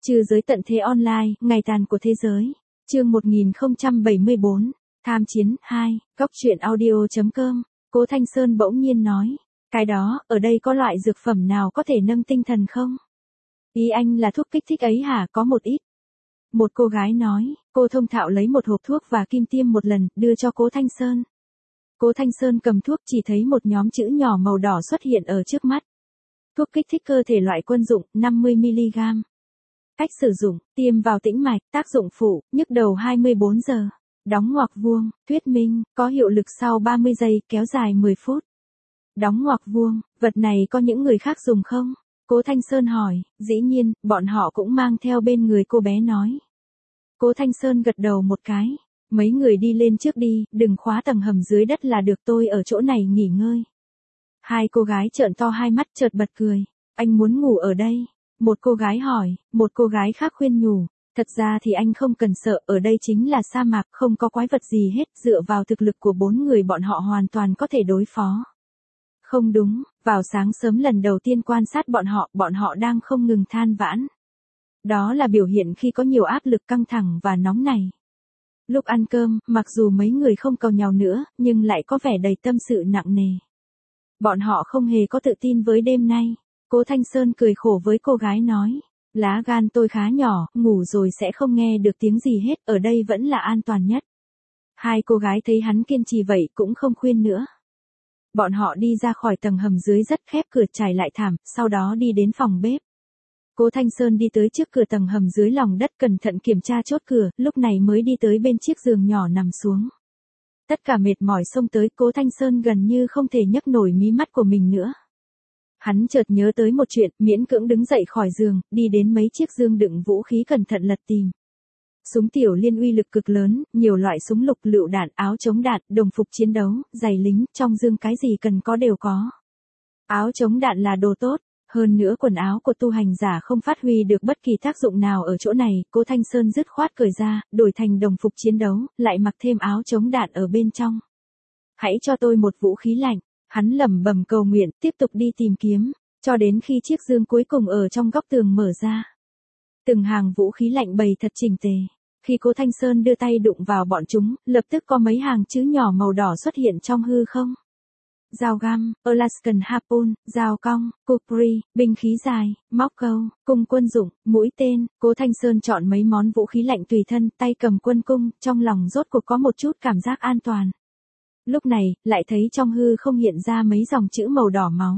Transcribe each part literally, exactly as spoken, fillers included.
Trừ giới tận thế online, ngày tàn của thế giới. Chương một nghìn không trăm bảy mươi bốn, Tham chiến hai, Góc truyện audio chấm com. Cố Thanh Sơn bỗng nhiên nói, cái đó, ở đây có loại dược phẩm nào có thể nâng tinh thần không? Ý anh là thuốc kích thích ấy hả? Có một ít. Một cô gái nói, cô thông thạo lấy một hộp thuốc và kim tiêm một lần, đưa cho Cố Thanh Sơn. Cố Thanh Sơn cầm thuốc, chỉ thấy một nhóm chữ nhỏ màu đỏ xuất hiện ở trước mắt. Thuốc kích thích cơ thể loại quân dụng, năm mươi mi-li-gam. Cách sử dụng, tiêm vào tĩnh mạch, tác dụng phụ, nhức đầu hai mươi bốn giờ. Đóng ngoặc vuông, thuyết minh, có hiệu lực sau ba mươi giây, kéo dài mười phút. Đóng ngoặc vuông, vật này có những người khác dùng không? Cố Thanh Sơn hỏi, dĩ nhiên, bọn họ cũng mang theo bên người, cô bé nói. Cố Thanh Sơn gật đầu một cái, mấy người đi lên trước đi, đừng khóa tầng hầm dưới đất là được, tôi ở chỗ này nghỉ ngơi. Hai cô gái trợn to hai mắt chợt bật cười, anh muốn ngủ ở đây. Một cô gái hỏi, một cô gái khác khuyên nhủ, thật ra thì anh không cần sợ, ở đây chính là sa mạc, không có quái vật gì hết, dựa vào thực lực của bốn người bọn họ hoàn toàn có thể đối phó. Không đúng, vào sáng sớm lần đầu tiên quan sát bọn họ, bọn họ đang không ngừng than vãn. Đó là biểu hiện khi có nhiều áp lực căng thẳng và nóng này. Lúc ăn cơm, mặc dù mấy người không cầu nhàu nữa, nhưng lại có vẻ đầy tâm sự nặng nề. Bọn họ không hề có tự tin với đêm nay. Cố Thanh Sơn cười khổ với cô gái nói, lá gan tôi khá nhỏ, ngủ rồi sẽ không nghe được tiếng gì hết, ở đây vẫn là an toàn nhất. Hai cô gái thấy hắn kiên trì vậy cũng không khuyên nữa. Bọn họ đi ra khỏi tầng hầm dưới rất khép cửa, trải lại thảm, sau đó đi đến phòng bếp. Cố Thanh Sơn đi tới trước cửa tầng hầm dưới lòng đất, cẩn thận kiểm tra chốt cửa, lúc này mới đi tới bên chiếc giường nhỏ nằm xuống. Tất cả mệt mỏi xông tới, Cố Thanh Sơn gần như không thể nhấc nổi mí mắt của mình nữa. Hắn chợt nhớ tới một chuyện, miễn cưỡng đứng dậy khỏi giường, đi đến mấy chiếc dương đựng vũ khí cẩn thận lật tìm. Súng tiểu liên uy lực cực lớn, nhiều loại súng lục, lựu đạn, áo chống đạn, đồng phục chiến đấu, giày lính, trong dương cái gì cần có đều có. Áo chống đạn là đồ tốt, hơn nữa quần áo của tu hành giả không phát huy được bất kỳ tác dụng nào ở chỗ này, Cố Thanh Sơn dứt khoát cởi ra, đổi thành đồng phục chiến đấu, lại mặc thêm áo chống đạn ở bên trong. Hãy cho tôi một vũ khí lạnh. Hắn lẩm bẩm cầu nguyện, tiếp tục đi tìm kiếm, cho đến khi chiếc dương cuối cùng ở trong góc tường mở ra. Từng hàng vũ khí lạnh bày thật chỉnh tề. Khi Cố Thanh Sơn đưa tay đụng vào bọn chúng, lập tức có mấy hàng chữ nhỏ màu đỏ xuất hiện trong hư không. Dao găm, Alaskan Harpoon, dao cong, Kukri, binh khí dài, móc câu, cung quân dụng, mũi tên. Cố Thanh Sơn chọn mấy món vũ khí lạnh tùy thân, tay cầm quân cung, trong lòng rốt cuộc có một chút cảm giác an toàn. Lúc này, lại thấy trong hư không hiện ra mấy dòng chữ màu đỏ máu.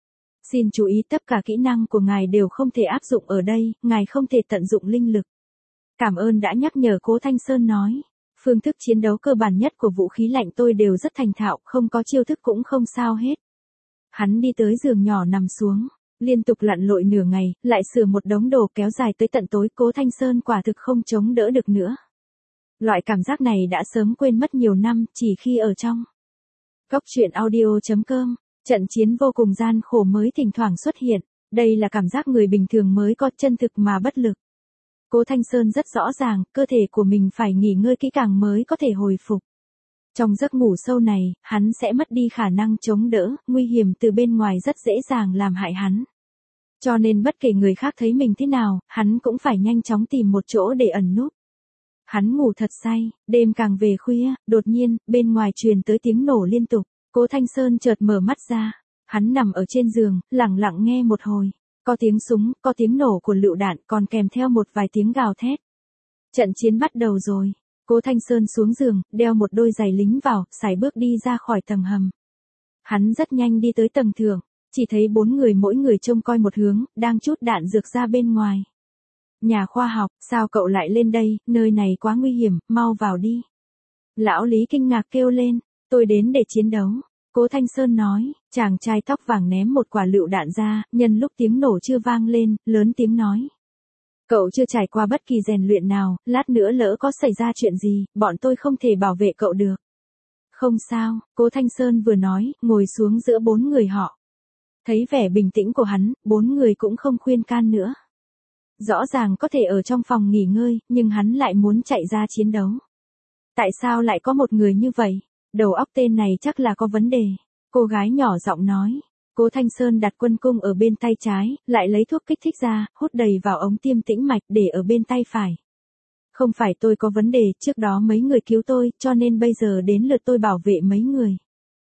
Xin chú ý, tất cả kỹ năng của ngài đều không thể áp dụng ở đây, ngài không thể tận dụng linh lực. Cảm ơn đã nhắc nhở, Cố Thanh Sơn nói. Phương thức chiến đấu cơ bản nhất của vũ khí lạnh tôi đều rất thành thạo, không có chiêu thức cũng không sao hết. Hắn đi tới giường nhỏ nằm xuống, liên tục lặn lội nửa ngày, lại sửa một đống đồ kéo dài tới tận tối, Cố Thanh Sơn quả thực không chống đỡ được nữa. Loại cảm giác này đã sớm quên mất nhiều năm, chỉ khi ở trong Góc truyện audio chấm com, trận chiến vô cùng gian khổ mới thỉnh thoảng xuất hiện, đây là cảm giác người bình thường mới có, chân thực mà bất lực. Cố Thanh Sơn rất rõ ràng, cơ thể của mình phải nghỉ ngơi kỹ càng mới có thể hồi phục. Trong giấc ngủ sâu này, hắn sẽ mất đi khả năng chống đỡ, nguy hiểm từ bên ngoài rất dễ dàng làm hại hắn. Cho nên bất kể người khác thấy mình thế nào, hắn cũng phải nhanh chóng tìm một chỗ để ẩn núp. Hắn ngủ thật say, đêm càng về khuya, đột nhiên, bên ngoài truyền tới tiếng nổ liên tục. Cố Thanh Sơn chợt mở mắt ra, hắn nằm ở trên giường, lặng lặng nghe một hồi. Có tiếng súng, có tiếng nổ của lựu đạn, còn kèm theo một vài tiếng gào thét. Trận chiến bắt đầu rồi. Cố Thanh Sơn xuống giường, đeo một đôi giày lính vào, sải bước đi ra khỏi tầng hầm. Hắn rất nhanh đi tới tầng thượng, chỉ thấy bốn người mỗi người trông coi một hướng, đang trút đạn dược ra bên ngoài. Nhà khoa học, sao cậu lại lên đây, nơi này quá nguy hiểm, mau vào đi. Lão Lý kinh ngạc kêu lên, tôi đến để chiến đấu. Cố Thanh Sơn nói, chàng trai tóc vàng ném một quả lựu đạn ra, nhân lúc tiếng nổ chưa vang lên, lớn tiếng nói. Cậu chưa trải qua bất kỳ rèn luyện nào, lát nữa lỡ có xảy ra chuyện gì, bọn tôi không thể bảo vệ cậu được. Không sao, Cố Thanh Sơn vừa nói, ngồi xuống giữa bốn người họ. Thấy vẻ bình tĩnh của hắn, bốn người cũng không khuyên can nữa. Rõ ràng có thể ở trong phòng nghỉ ngơi, nhưng hắn lại muốn chạy ra chiến đấu. Tại sao lại có một người như vậy? Đầu óc tên này chắc là có vấn đề. Cô gái nhỏ giọng nói. Cố Thanh Sơn đặt quân cung ở bên tay trái, lại lấy thuốc kích thích ra, hút đầy vào ống tiêm tĩnh mạch để ở bên tay phải. Không phải tôi có vấn đề, trước đó mấy người cứu tôi, cho nên bây giờ đến lượt tôi bảo vệ mấy người.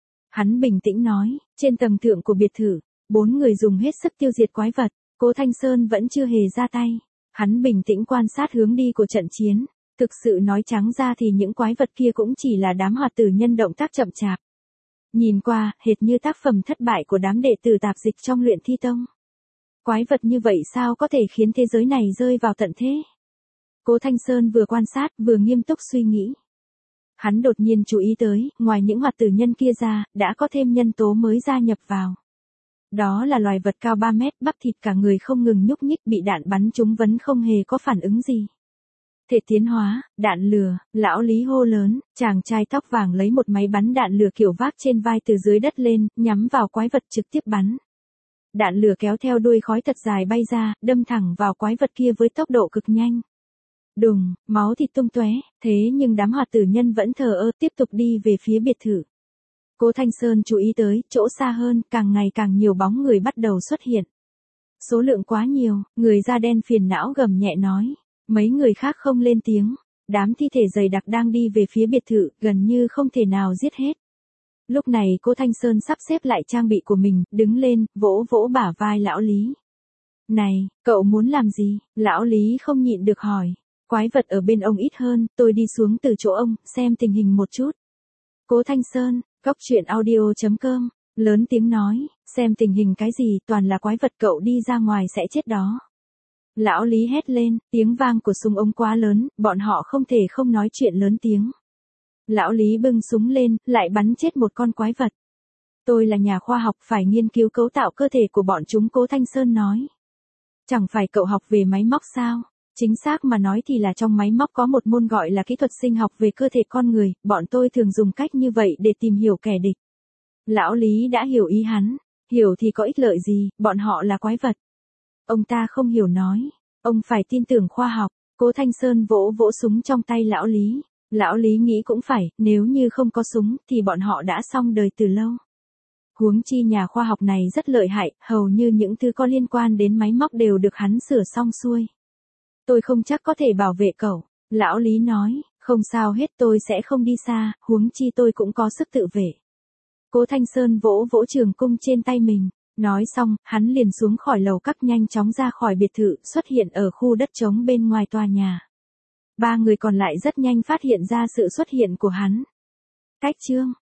Hắn bình tĩnh nói, trên tầng thượng của biệt thự, bốn người dùng hết sức tiêu diệt quái vật, Cố Thanh Sơn vẫn chưa hề ra tay. Hắn bình tĩnh quan sát hướng đi của trận chiến, thực sự nói trắng ra thì những quái vật kia cũng chỉ là đám hoạt tử nhân động tác chậm chạp. Nhìn qua, hệt như tác phẩm thất bại của đám đệ tử tạp dịch trong luyện thi tông. Quái vật như vậy sao có thể khiến thế giới này rơi vào tận thế? Cố Thanh Sơn vừa quan sát vừa nghiêm túc suy nghĩ. Hắn đột nhiên chú ý tới, ngoài những hoạt tử nhân kia ra, đã có thêm nhân tố mới gia nhập vào. Đó là loài vật cao ba mét, bắp thịt cả người không ngừng nhúc nhích, bị đạn bắn trúng vẫn không hề có phản ứng gì. Thể tiến hóa, đạn lửa, lão Lý hô lớn, chàng trai tóc vàng lấy một máy bắn đạn lửa kiểu vác trên vai từ dưới đất lên, nhắm vào quái vật trực tiếp bắn. Đạn lửa kéo theo đuôi khói thật dài bay ra, đâm thẳng vào quái vật kia với tốc độ cực nhanh. Đùng, máu thịt tung tóe, thế nhưng đám hoạt tử nhân vẫn thờ ơ tiếp tục đi về phía biệt thự. Cố Thanh Sơn chú ý tới, chỗ xa hơn, càng ngày càng nhiều bóng người bắt đầu xuất hiện. Số lượng quá nhiều, người da đen phiền não gầm nhẹ nói. Mấy người khác không lên tiếng, đám thi thể dày đặc đang đi về phía biệt thự, gần như không thể nào giết hết. Lúc này Cố Thanh Sơn sắp xếp lại trang bị của mình, đứng lên, vỗ vỗ bả vai lão Lý. Này, cậu muốn làm gì? Lão Lý không nhịn được hỏi. Quái vật ở bên ông ít hơn, tôi đi xuống từ chỗ ông, xem tình hình một chút. Cố Thanh Sơn, góc truyện audio chấm com, lớn tiếng nói, xem tình hình cái gì, toàn là quái vật, cậu đi ra ngoài sẽ chết đó. Lão Lý hét lên, tiếng vang của súng ống quá lớn, bọn họ không thể không nói chuyện lớn tiếng. Lão Lý bưng súng lên, lại bắn chết một con quái vật. Tôi là nhà khoa học, phải nghiên cứu cấu tạo cơ thể của bọn chúng, Cố Thanh Sơn nói. Chẳng phải cậu học về máy móc sao? Chính xác mà nói thì là trong máy móc có một môn gọi là kỹ thuật sinh học về cơ thể con người, bọn tôi thường dùng cách như vậy để tìm hiểu kẻ địch. Lão Lý đã hiểu ý hắn, hiểu thì có ích lợi gì, bọn họ là quái vật. Ông ta không hiểu nói, ông phải tin tưởng khoa học. Cố Thanh Sơn vỗ vỗ súng trong tay lão Lý. Lão Lý nghĩ cũng phải, nếu như không có súng thì bọn họ đã xong đời từ lâu. Huống chi nhà khoa học này rất lợi hại, hầu như những thứ có liên quan đến máy móc đều được hắn sửa xong xuôi. Tôi không chắc có thể bảo vệ cậu, lão Lý nói, không sao hết, tôi sẽ không đi xa, huống chi tôi cũng có sức tự vệ. Cố Thanh Sơn vỗ vỗ trường cung trên tay mình. Nói xong, hắn liền xuống khỏi lầu các nhanh chóng ra khỏi biệt thự, xuất hiện ở khu đất trống bên ngoài tòa nhà. Ba người còn lại rất nhanh phát hiện ra sự xuất hiện của hắn. Cách chương